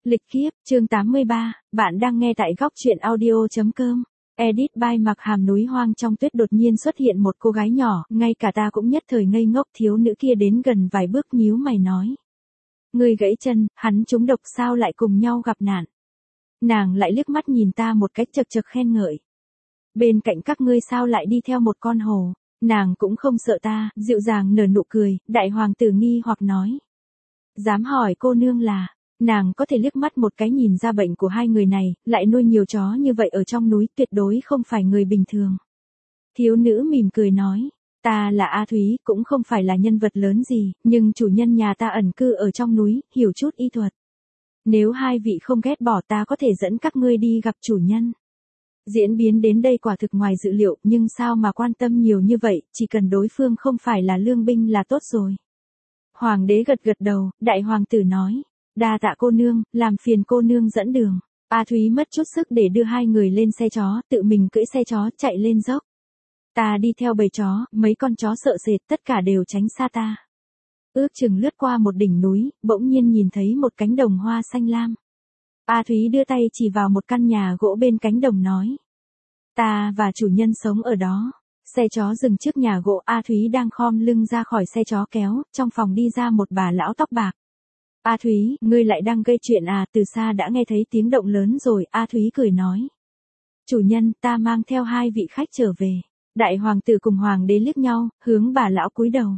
Lịch kiếp, chương 83, bạn đang nghe tại góc truyện audio.com. Edit by Mặc Hàm. Núi hoang trong tuyết đột nhiên xuất hiện một cô gái nhỏ, ngay cả ta cũng nhất thời ngây ngốc. Thiếu nữ kia đến gần vài bước nhíu mày nói. Người gãy chân, hắn trúng độc sao lại cùng nhau gặp nạn. Nàng lại liếc mắt nhìn ta một cách chật chật khen ngợi. Bên cạnh các ngươi sao lại đi theo một con hồ, nàng cũng không sợ ta, dịu dàng nở nụ cười. Đại hoàng tử nghi hoặc nói. Dám hỏi cô nương là... Nàng có thể liếc mắt một cái nhìn ra bệnh của hai người này, lại nuôi nhiều chó như vậy ở trong núi, tuyệt đối không phải người bình thường. Thiếu nữ mỉm cười nói, ta là A Thúy, cũng không phải là nhân vật lớn gì, nhưng chủ nhân nhà ta ẩn cư ở trong núi, hiểu chút y thuật. Nếu hai vị không ghét bỏ ta có thể dẫn các ngươi đi gặp chủ nhân. Diễn biến đến đây quả thực ngoài dự liệu, nhưng sao mà quan tâm nhiều như vậy, chỉ cần đối phương không phải là lương binh là tốt rồi. Hoàng đế gật gật đầu, đại hoàng tử nói. Đa tạ cô nương, làm phiền cô nương dẫn đường. A Thúy mất chút sức để đưa hai người lên xe chó, tự mình cưỡi xe chó chạy lên dốc. Ta đi theo bầy chó, mấy con chó sợ sệt tất cả đều tránh xa ta. Ước chừng lướt qua một đỉnh núi, bỗng nhiên nhìn thấy một cánh đồng hoa xanh lam. A Thúy đưa tay chỉ vào một căn nhà gỗ bên cánh đồng nói. Ta và chủ nhân sống ở đó. Xe chó dừng trước nhà gỗ. A Thúy đang khom lưng ra khỏi xe chó kéo, trong phòng đi ra một bà lão tóc bạc. A Thúy, ngươi lại đang gây chuyện à? Từ xa đã nghe thấy tiếng động lớn rồi. A Thúy cười nói. Chủ nhân, ta mang theo hai vị khách trở về. Đại hoàng tử cùng hoàng đế liếc nhau, hướng bà lão cúi đầu.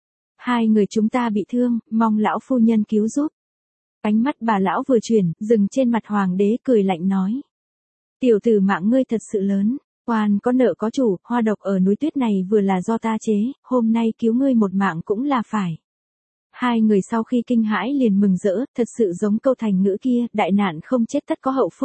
Hai người chúng ta bị thương, mong lão phu nhân cứu giúp. Ánh mắt bà lão vừa chuyển, dừng trên mặt hoàng đế cười lạnh nói. Tiểu tử mạng ngươi thật sự lớn, quan có nợ có chủ, hoa độc ở núi tuyết này vừa là do ta chế, hôm nay cứu ngươi một mạng cũng là phải. Hai người sau khi kinh hãi liền mừng rỡ, thật sự giống câu thành ngữ kia, đại nạn không chết tất có hậu phúc.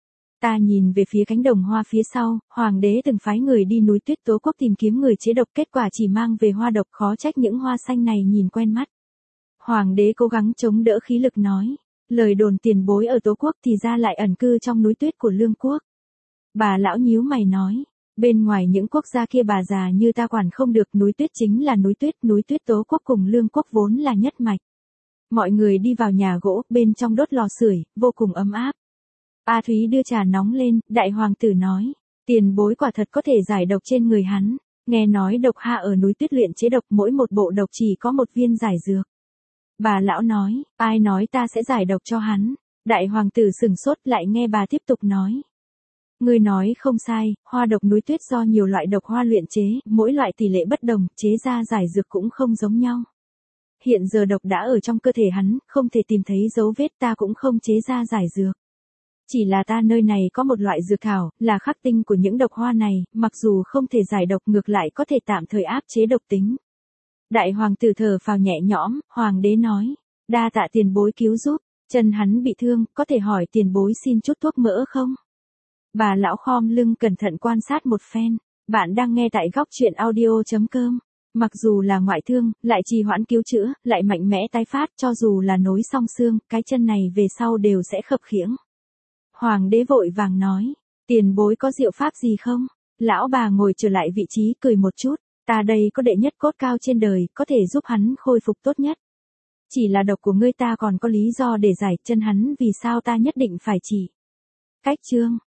Ta nhìn về phía cánh đồng hoa phía sau, hoàng đế từng phái người đi núi tuyết Tố Quốc tìm kiếm người chế độc, kết quả chỉ mang về hoa độc, khó trách những hoa xanh này nhìn quen mắt. Hoàng đế cố gắng chống đỡ khí lực nói, lời đồn tiền bối ở Tố Quốc thì ra lại ẩn cư trong núi tuyết của Lương Quốc. Bà lão nhíu mày nói. Bên ngoài những quốc gia kia bà già như ta quản không được, núi tuyết chính là núi tuyết Tố Quốc cùng Lương Quốc vốn là nhất mạch. Mọi người đi vào nhà gỗ, bên trong đốt lò sưởi, vô cùng ấm áp. A Thúy đưa trà nóng lên, đại hoàng tử nói, tiền bối quả thật có thể giải độc trên người hắn, nghe nói độc hạ ở núi tuyết luyện chế độc, mỗi một bộ độc chỉ có một viên giải dược. Bà lão nói, ai nói ta sẽ giải độc cho hắn, đại hoàng tử sửng sốt lại nghe bà tiếp tục nói. Ngươi nói không sai, hoa độc núi tuyết do nhiều loại độc hoa luyện chế, mỗi loại tỷ lệ bất đồng, chế ra giải dược cũng không giống nhau. Hiện giờ độc đã ở trong cơ thể hắn, không thể tìm thấy dấu vết, ta cũng không chế ra giải dược. Chỉ là ta nơi này có một loại dược thảo, là khắc tinh của những độc hoa này, mặc dù không thể giải độc ngược lại có thể tạm thời áp chế độc tính. Đại hoàng tử thở phào nhẹ nhõm, hoàng đế nói, đa tạ tiền bối cứu giúp, chân hắn bị thương, có thể hỏi tiền bối xin chút thuốc mỡ không? Bà lão khom lưng cẩn thận quan sát một phen. Bạn đang nghe tại góc truyện audio.com. Mặc dù là ngoại thương, lại trì hoãn cứu chữa, lại mạnh mẽ tái phát, cho dù là nối song xương, cái chân này về sau đều sẽ khập khiễng. Hoàng đế vội vàng nói, tiền bối có diệu pháp gì không? Lão bà ngồi trở lại vị trí cười một chút, ta đây có đệ nhất cốt cao trên đời, có thể giúp hắn khôi phục tốt nhất. Chỉ là độc của ngươi ta còn có lý do để giải, chân hắn vì sao ta nhất định phải chỉ. Cách chương